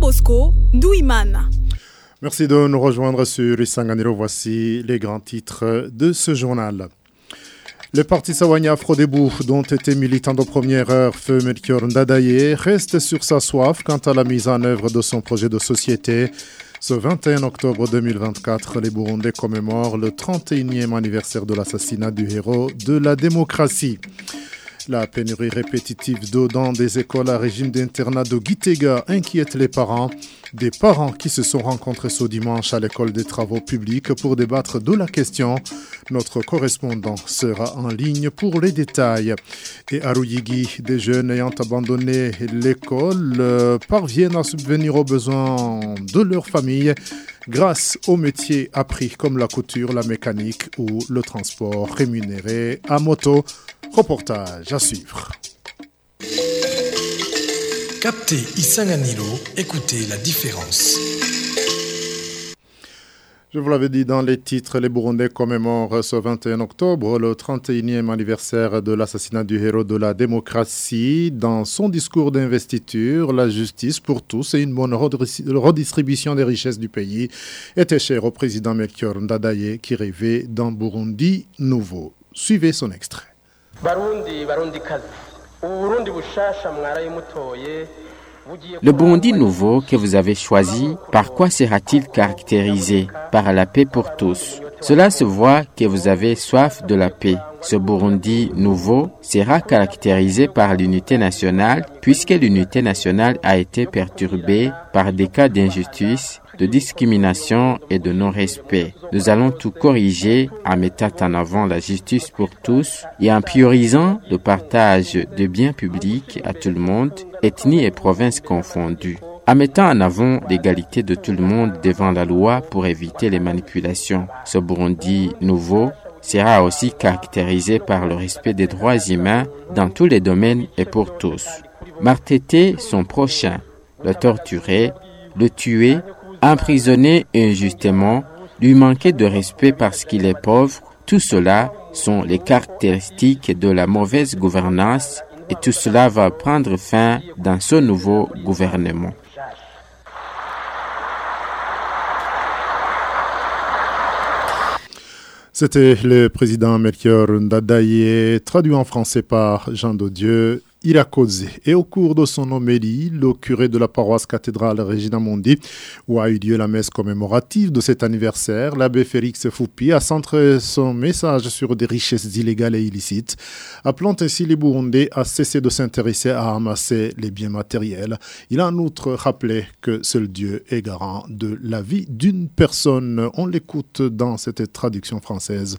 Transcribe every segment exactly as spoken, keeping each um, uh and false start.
Bosco Douimana. Merci de nous rejoindre sur Isanganiro. Voici les grands titres de ce journal. Le parti Sawanya Afrodébou, dont était militant de première heure, Feu Melchior Ndadaye, reste sur sa soif quant à la mise en œuvre de son projet de société. Ce vingt et un octobre deux mille vingt-quatre, les Burundais commémorent le trente et unième anniversaire de l'assassinat du héros de la démocratie. La pénurie répétitive d'eau dans des écoles à régime d'internat de Gitega inquiète les parents. Des parents qui se sont rencontrés ce dimanche à l'école des travaux publics pour débattre de la question. Notre correspondant sera en ligne pour les détails. Et à Ruyigi, des jeunes ayant abandonné l'école euh, parviennent à subvenir aux besoins de leur famille grâce aux métiers appris comme la couture, la mécanique ou le transport rémunéré à moto. Reportage à suivre. Captez Isanganiro, écoutez la différence. Je vous l'avais dit dans les titres, les Burundais commémorent ce vingt et un octobre le trente et unième anniversaire de l'assassinat du héros de la démocratie. Dans son discours d'investiture, la justice pour tous et une bonne redistribution des richesses du pays était chère au président Melchior Ndadaye qui rêvait d'un Burundi nouveau. Suivez son extrait. Barundi, Barundi kazi. Uburundi bushasha mwaraye mutoye. Le Burundi nouveau que vous avez choisi, par quoi sera-t-il caractérisé? Par la paix pour tous. Cela se voit que vous avez soif de la paix. Ce Burundi nouveau sera caractérisé par l'unité nationale, puisque l'unité nationale a été perturbée par des cas d'injustice, de discrimination et de non-respect. Nous allons tout corriger en mettant en avant la justice pour tous et en priorisant le partage de biens publics à tout le monde, ethnies et provinces confondues, en mettant en avant l'égalité de tout le monde devant la loi pour éviter les manipulations. Ce Burundi nouveau sera aussi caractérisé par le respect des droits humains dans tous les domaines et pour tous. Maltraiter son prochain, le torturer, le tuer, emprisonner injustement, lui manquer de respect parce qu'il est pauvre, tout cela sont les caractéristiques de la mauvaise gouvernance et tout cela va prendre fin dans ce nouveau gouvernement. C'était le président Melchior Ndadaye, traduit en français par Jean Dodieu Irakoze. Et au cours de son homélie, le curé de la paroisse cathédrale Regina Mundi, où a eu lieu la messe commémorative de cet anniversaire, l'abbé Félix Foupi a centré son message sur des richesses illégales et illicites, appelant ainsi les Burundais à cesser de s'intéresser à amasser les biens matériels. Il a en outre rappelé que seul Dieu est garant de la vie d'une personne. On l'écoute dans cette traduction française.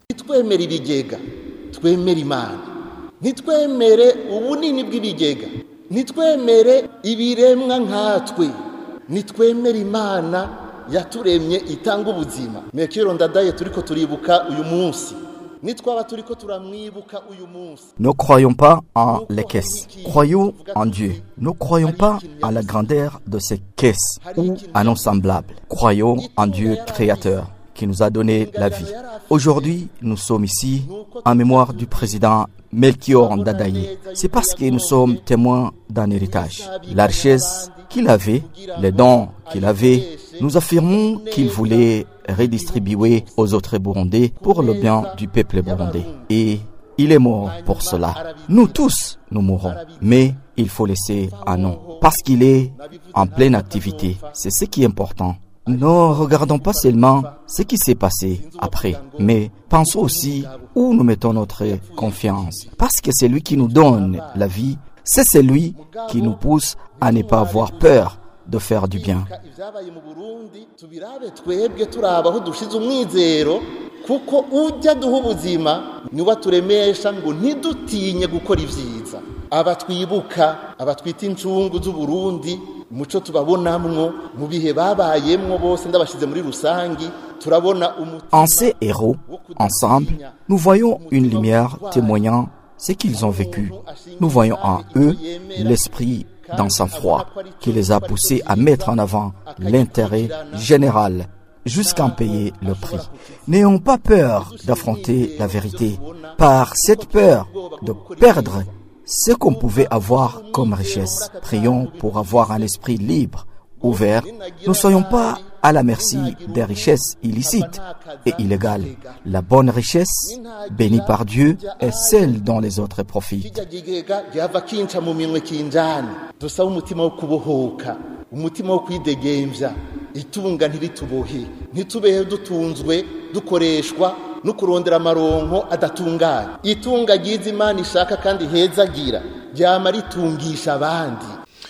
Nitwemere ubunini bw'ibigega, nitwemere ibiremwa nkatwe, nitwemere Imana yaturemye itanga ubuzima. Melchior Ndadaye turiko turibuka uyu munsi. Nitwaba turiko turamwibuka uyu munsi. Ne croyons pas en les caisses, croyons en Dieu. Ne croyons pas en la grandeur de ces caisses ou à nos semblables. Croyons en Dieu créateur qui nous a donné la vie. Aujourd'hui, nous sommes ici en mémoire du président Melchior Ndadaye. C'est parce que nous sommes témoins d'un héritage. La richesse qu'il avait, les dons qu'il avait, nous affirmons qu'il voulait redistribuer aux autres Burundais pour le bien du peuple burundais. Et il est mort pour cela. Nous tous, nous mourrons. Mais il faut laisser un nom. Parce qu'il est en pleine activité. C'est ce qui est important. Ne regardons pas seulement ce qui s'est passé après, mais pensons aussi où nous mettons notre confiance. Parce que c'est lui qui nous donne la vie, c'est celui qui nous pousse à ne pas avoir peur de faire du bien. Kuko ujya duha ubuzima niwe aturemesha ngo ntidutinye gukora ibyiza. Abatwibuka, abatwita incungu z'Uburundi, muco tubabonamwo mu bihe babayemwo bose ndabashize muri rusangi turabona. En ces héros, ensemble, nous voyons une lumière témoignant ce qu'ils ont vécu. Nous voyons en eux l'esprit d'un sang-froid qui les a poussés à mettre en avant l'intérêt général jusqu'à en payer le prix. N'ayons pas peur d'affronter la vérité, par cette peur de perdre ce qu'on pouvait avoir comme richesse. Prions pour avoir un esprit libre, ouvert, ne soyons pas à la merci des richesses illicites et illégales. La bonne richesse, bénie par Dieu, est celle dont les autres profitent. itunga ntiritubohe ntitubehe dutunzwe dukoreshwa no kurondera amaronko adatunganye itunga ryiza Imana ishaka kandi hezagira ryama ritungisha abandi.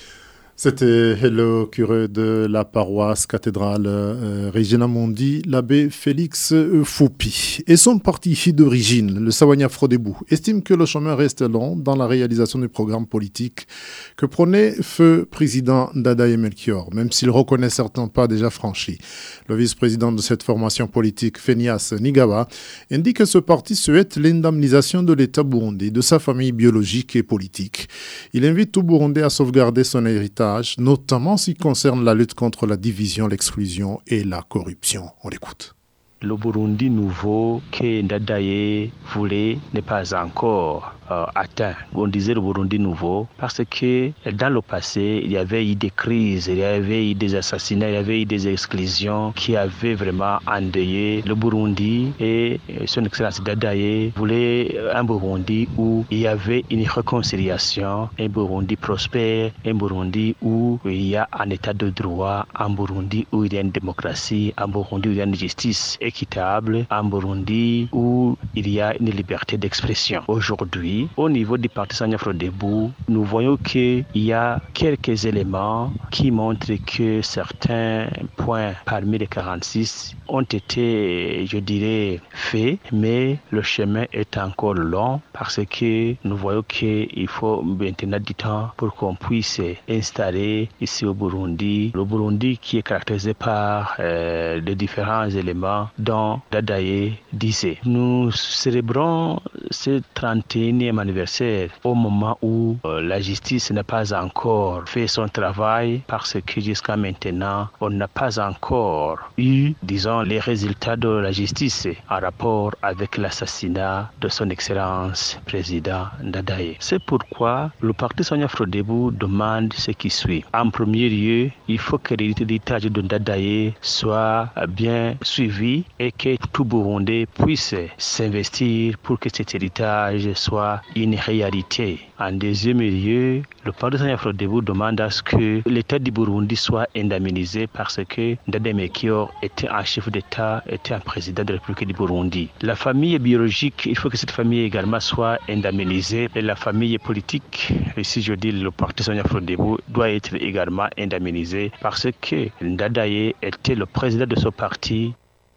C'était le curé de la paroisse cathédrale euh, Regina Mundi, l'abbé Félix Foupi. Et son parti d'origine, le Sawanya Frodebou, estime que le chemin reste long dans la réalisation du programme politique que prônait feu président Ndadaye Melchior, même s'il reconnaît certains pas déjà franchis. Le vice-président de cette formation politique, Phineas Nigawa, indique que ce parti souhaite l'indemnisation de l'État burundais, de sa famille biologique et politique. Il invite tout Burundais à sauvegarder son héritage, notamment en ce qui concerne la lutte contre la division, l'exclusion et la corruption. On l'écoute. Le Burundi nouveau que Ndadaye voulait n'est pas encore euh, atteint. On disait le Burundi nouveau parce que dans le passé, il y avait eu des crises, il y avait eu des assassinats, il y avait eu des exclusions qui avaient vraiment endeuillé le Burundi, et son excellence Ndadaye voulait un Burundi où il y avait une réconciliation, un Burundi prospère, un Burundi où il y a un état de droit, un Burundi où il y a une démocratie, un Burundi où il y a une justice équitable, en Burundi où il y a une liberté d'expression. Aujourd'hui, au niveau du parti Sawanya Frodebou, nous voyons qu'il y a quelques éléments qui montrent que certains points parmi les quarante-six ont été, je dirais, faits, mais le chemin est encore long parce que nous voyons qu'il faut maintenant du temps pour qu'on puisse installer ici au Burundi, le Burundi qui est caractérisé par euh, de différents éléments dont Ndadaye disait. Nous célébrons ce trente et unième anniversaire au moment où euh, la justice n'a pas encore fait son travail parce que jusqu'à maintenant, on n'a pas encore eu, disons, les résultats de la justice en rapport avec l'assassinat de son excellence président Ndadaye. C'est pourquoi le parti Sawanya Frodebou demande ce qui suit. En premier lieu, il faut que l'héritage de Ndadaye soit bien suivi et que tout Burundais puisse s'investir pour que cet héritage soit une réalité. En deuxième lieu, le parti Sawanya Frodebou demande à ce que l'État du Burundi soit indemnisé parce que Ndadaye Melchior était un chef d'État, était un président de la République du Burundi. La famille biologique, il faut que cette famille également soit indemnisée, et la famille politique, ici je dis le parti Sawanya Frodebou, doit être également indemnisé parce que Ndadaye était le président de ce parti.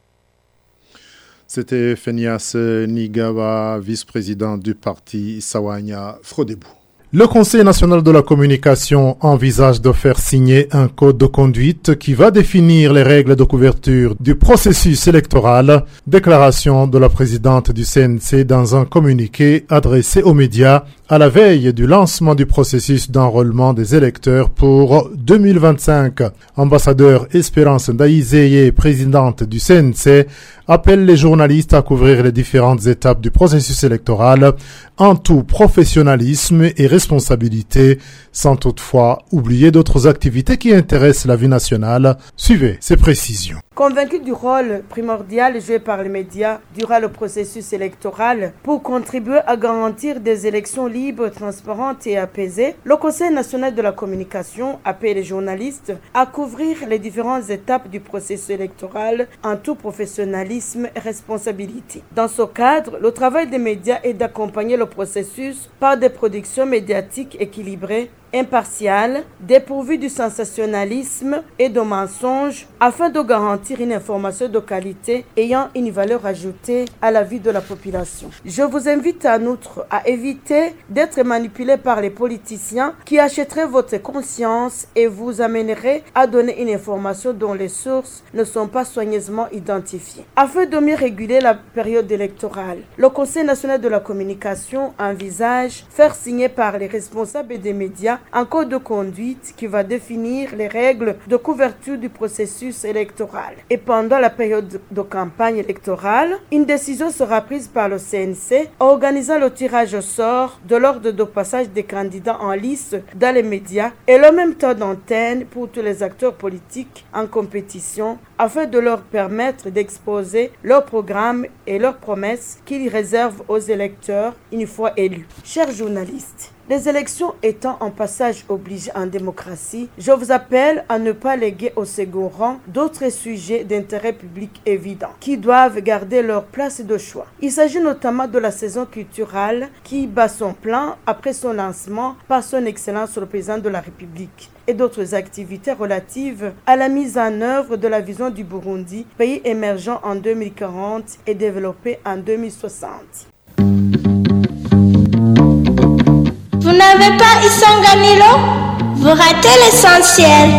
C'était Phineas Nigawa, vice-président du parti Sawanya Frodebou. Le Conseil national de la communication envisage de faire signer un code de conduite qui va définir les règles de couverture du processus électoral. Déclaration de la présidente du C N C dans un communiqué adressé aux médias à la veille du lancement du processus d'enrôlement des électeurs pour deux mille vingt-cinq. Ambassadeur Espérance Ndaïzeye, présidente du C N C, appelle les journalistes à couvrir les différentes étapes du processus électoral en tout professionnalisme et responsabilité, sans toutefois oublier d'autres activités qui intéressent la vie nationale. Suivez ces précisions. Convaincu du rôle primordial joué par les médias durant le processus électoral pour contribuer à garantir des élections libres, transparentes et apaisées, le Conseil national de la communication appelle les journalistes à couvrir les différentes étapes du processus électoral en tout professionnalisme et responsabilité. Dans ce cadre, le travail des médias est d'accompagner le processus par des productions médiatiques équilibrées, impartiales, dépourvues du sensationnalisme et de mensonges, afin de garantir une information de qualité ayant une valeur ajoutée à la vie de la population. Je vous invite en outre à éviter d'être manipulés par les politiciens qui achèteraient votre conscience et vous amèneraient à donner une information dont les sources ne sont pas soigneusement identifiées. Afin de mieux réguler la période électorale, le Conseil national de la communication envisage faire signer par les responsables des médias médias un code de conduite qui va définir les règles de couverture du processus électoral. Et pendant la période de campagne électorale, une décision sera prise par le C N C organisant le tirage au sort de l'ordre de passage des candidats en lice dans les médias et le même temps d'antenne pour tous les acteurs politiques en compétition afin de leur permettre d'exposer leur programme et leurs promesses qu'ils réservent aux électeurs une fois élus. Chers journalistes, les élections étant un passage obligé en démocratie, je vous appelle à ne pas léguer au second rang d'autres sujets d'intérêt public évidents qui doivent garder leur place de choix. Il s'agit notamment de la saison culturelle qui bat son plein après son lancement par son Excellence le Président de la République et d'autres activités relatives à la mise en œuvre de la vision du Burundi, pays émergent en deux mille quarante et développé en deux mille soixante. Vous n'avez pas Isanganilo? Vous ratez l'essentiel.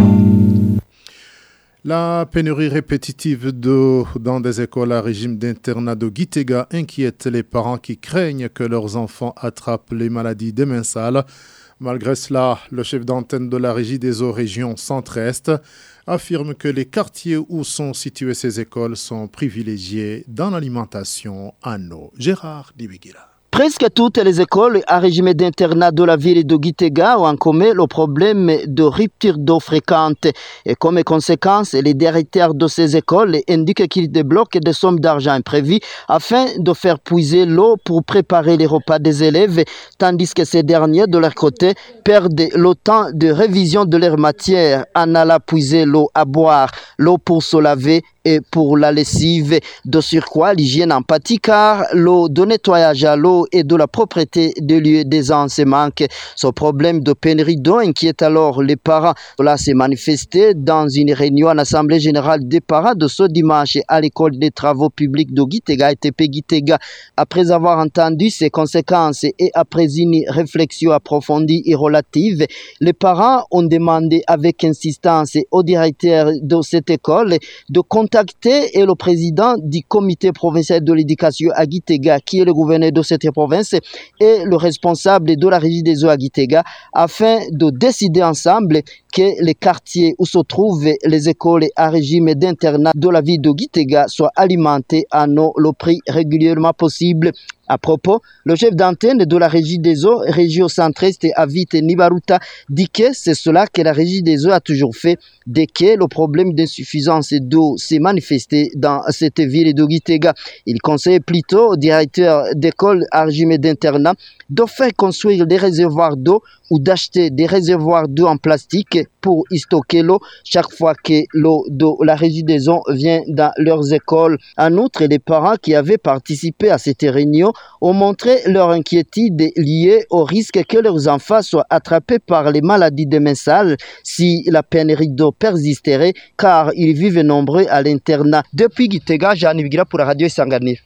La pénurie répétitive d'eau dans des écoles à régime d'internat de Gitega inquiète les parents qui craignent que leurs enfants attrapent les maladies des mains sales. Malgré cela, le chef d'antenne de la Régie des eaux région Centre-Est affirme que les quartiers où sont situées ces écoles sont privilégiés dans l'alimentation en eau. Gérard Dibigila. Presque toutes les écoles à régime d'internat de la ville de Gitega ont en commun le problème de rupture d'eau fréquente. Et comme conséquence, les directeurs de ces écoles indiquent qu'ils débloquent des sommes d'argent imprévues afin de faire puiser l'eau pour préparer les repas des élèves, tandis que ces derniers, de leur côté, perdent le temps de révision de leur matière en allant puiser l'eau à boire, l'eau pour se laver et pour la lessive. De surcroît, l'hygiène en pâtit car l'eau de nettoyage à l'eau et de la propreté des lieux d'aisance se manque. Ce problème de pénurie d'eau inquiète alors les parents. Cela s'est manifesté dans une réunion en assemblée générale des parents de ce dimanche à l'école des travaux publics de Gitega et T P Gitega. Après avoir entendu ses conséquences et après une réflexion approfondie et relative, les parents ont demandé avec insistance au directeur de cette école de contacter et le président du comité provincial de l'éducation à Gitega, qui est le gouverneur de cette province, et le responsable de la régie des eaux à Gitega, afin de décider ensemble que les quartiers où se trouvent les écoles à régime d'internat de la ville de Gitega soient alimentés en eau le plus régulièrement possible. À propos, le chef d'antenne de la Régie des eaux, Région Centre-Est, Avit Nibaruta, dit que c'est cela que la Régie des eaux a toujours fait dès que le problème d'insuffisance d'eau s'est manifesté dans cette ville de Gitega. Il conseille plutôt au directeur d'école à régime d'internat de faire construire des réservoirs d'eau ou d'acheter des réservoirs d'eau en plastique pour y stocker l'eau chaque fois que l'eau de la Régie des eaux vient dans leurs écoles. En outre, les parents qui avaient participé à cette réunion ont montré leur inquiétude liée au risque que leurs enfants soient attrapés par les maladies des mains sales si la pénurie d'eau persisterait, car ils vivent nombreux à l'internat. Depuis Gitega, Jean Ibigira pour la radio Isanganiro.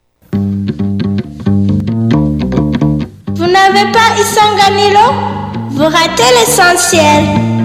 Vous n'avez pas Isanganiro? Vous ratez l'essentiel.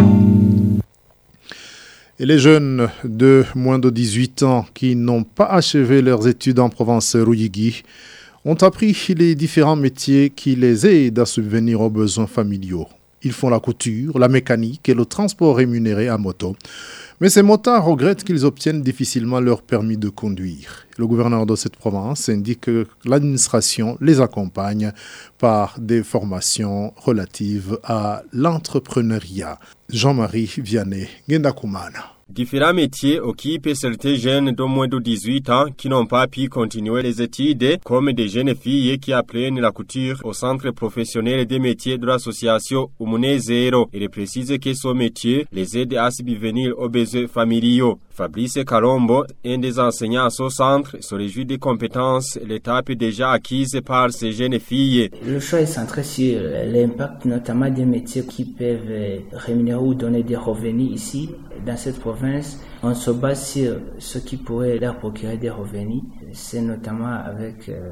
Et les jeunes de moins de dix-huit ans qui n'ont pas achevé leurs études en province Ruyigi ont appris les différents métiers qui les aident à subvenir aux besoins familiaux. Ils font la couture, la mécanique et le transport rémunéré à moto. Mais ces motards regrettent qu'ils obtiennent difficilement leur permis de conduire. Le gouverneur de cette province indique que l'administration les accompagne par des formations relatives à l'entrepreneuriat. Jean-Marie Vianney, Gendakumana. Différents métiers occupent certains jeunes de moins de dix-huit ans qui n'ont pas pu continuer les études, comme des jeunes filles qui apprennent la couture au centre professionnel des métiers de l'association Umune Zero. Il précise que ce métier les aide à subvenir aux besoins familiaux. Fabrice Kalombo, un des enseignants à ce centre, se réjouit des compétences et l'étape déjà acquise par ces jeunes filles. Le choix est centré sur l'impact notamment des métiers qui peuvent rémunérer ou donner des revenus ici, dans cette province. On se base sur ce qui pourrait leur procurer des revenus. C'est notamment avec euh,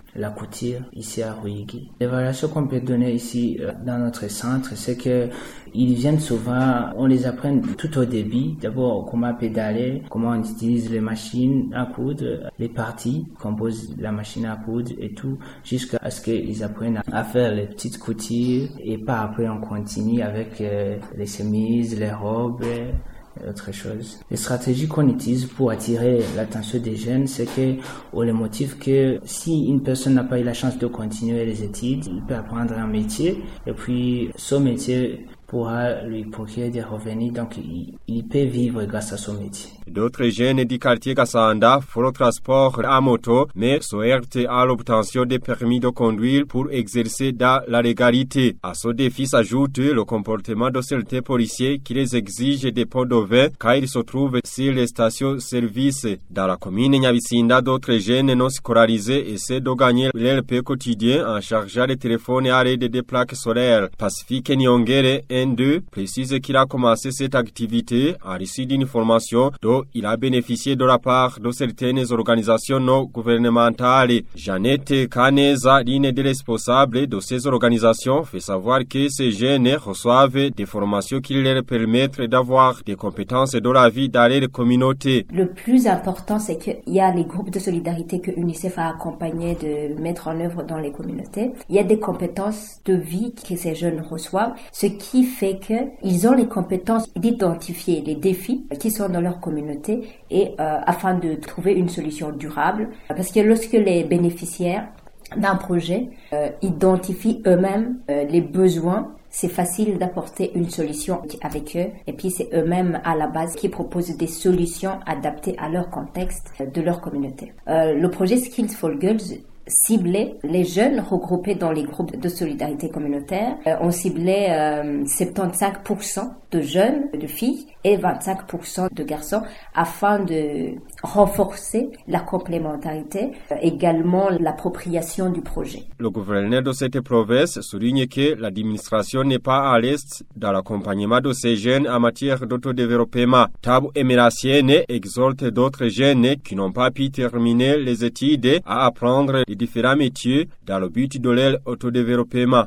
la couture ici à Ruigi. L'évaluation qu'on peut donner ici euh, dans notre centre, c'est que ils viennent souvent, on les apprend tout au début. D'abord, comment pédaler, comment on utilise les machines à coudre, les parties qu'on pose la machine à coudre et tout, jusqu'à ce qu'ils apprennent à faire les petites coutures et pas après on continue avec euh, les chemises, les robes et autre chose. Les stratégies qu'on utilise pour attirer l'attention des jeunes, c'est que on les motive que si une personne n'a pas eu la chance de continuer les études, il peut apprendre un métier et puis ce métier pourra lui procurer des revenus, donc il, il peut vivre grâce à son métier. D'autres jeunes du quartier Kassanda font le transport à moto, mais se heurtent à l'obtention des permis de conduire pour exercer dans la légalité. À ce défi s'ajoute le comportement de certains policiers qui les exigent des pots de vin car ils se trouvent sur les stations-service. Dans la commune Nyabisinda, d'autres jeunes non scolarisés essaient de gagner leur pain quotidien en chargeant les téléphones et à l'aide des plaques solaires. Pacifique Nyongere N deux précise qu'il a commencé cette activité à l'issue d'une formation dont il a bénéficié de la part de certaines organisations non gouvernementales. Jeannette Kaneza, l'une des responsables de ces organisations, fait savoir que ces jeunes reçoivent des formations qui leur permettent d'avoir des compétences de la vie dans les communautés. Le plus important, c'est qu'il y a les groupes de solidarité que UNICEF a accompagné de mettre en œuvre dans les communautés. Il y a des compétences de vie que ces jeunes reçoivent, ce qui fait qu'ils ont les compétences d'identifier les défis qui sont dans leur communauté et euh, afin de trouver une solution durable. Parce que lorsque les bénéficiaires d'un projet euh, identifient eux-mêmes euh, les besoins, c'est facile d'apporter une solution avec eux et puis c'est eux-mêmes à la base qui proposent des solutions adaptées à leur contexte de leur communauté. Euh, le projet Skills for Girls ciblait les jeunes regroupés dans les groupes de solidarité communautaire. Euh, on ciblait euh, soixante-quinze pour cent de jeunes, de filles et vingt-cinq pour cent de garçons afin de renforcer la complémentarité, euh, également l'appropriation du projet. Le gouverneur de cette province souligne que l'administration n'est pas à l'aise dans l'accompagnement de ces jeunes en matière d'autodéveloppement. Tabu Emerasiene exhorte d'autres jeunes qui n'ont pas pu terminer les études à apprendre les différents métiers dans le but de leur autodéveloppement.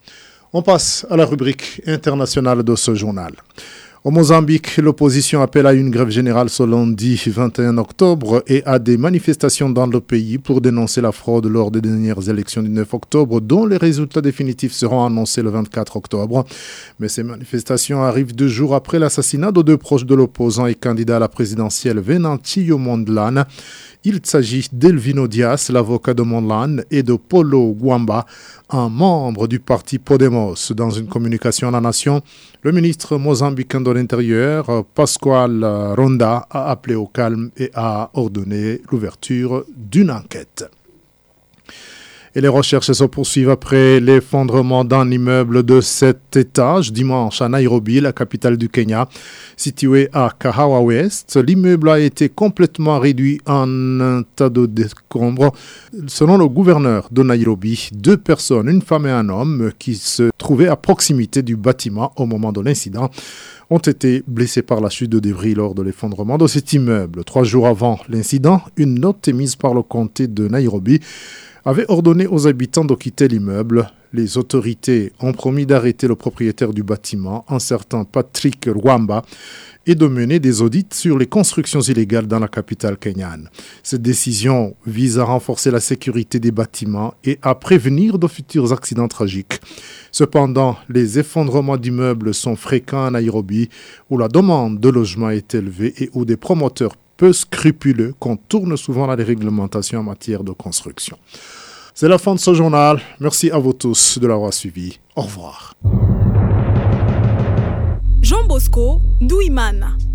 On passe à la rubrique internationale de ce journal. Au Mozambique, l'opposition appelle à une grève générale ce lundi vingt et un octobre et à des manifestations dans le pays pour dénoncer la fraude lors des dernières élections du neuf octobre dont les résultats définitifs seront annoncés le vingt-quatre octobre. Mais ces manifestations arrivent deux jours après l'assassinat de deux proches de l'opposant et candidat à la présidentielle Venancio Mondlane. Il s'agit d'Elvino Dias, l'avocat de Mondlane, et de Paulo Guamba, un membre du parti Podemos. Dans une communication à la nation, le ministre mozambicain de l'Intérieur, Pascual Ronda, a appelé au calme et a ordonné l'ouverture d'une enquête. Et les recherches se poursuivent après l'effondrement d'un immeuble de sept étages dimanche à Nairobi, la capitale du Kenya. Situé à Kahawa West, l'immeuble a été complètement réduit en un tas de décombres. Selon le gouverneur de Nairobi, deux personnes, une femme et un homme, qui se trouvaient à proximité du bâtiment au moment de l'incident, ont été blessés par la chute de débris lors de l'effondrement de cet immeuble. Trois jours avant l'incident, une note émise par le comté de Nairobi avait ordonné aux habitants de quitter l'immeuble. Les autorités ont promis d'arrêter le propriétaire du bâtiment, un certain Patrick Rwamba, et de mener des audits sur les constructions illégales dans la capitale kenyane. Cette décision vise à renforcer la sécurité des bâtiments et à prévenir de futurs accidents tragiques. Cependant, les effondrements d'immeubles sont fréquents à Nairobi, où la demande de logement est élevée et où des promoteurs peu scrupuleux contournent souvent la réglementation en matière de construction. C'est la fin de ce journal. Merci à vous tous de l'avoir suivi. Au revoir. Jean Bosco Douimana.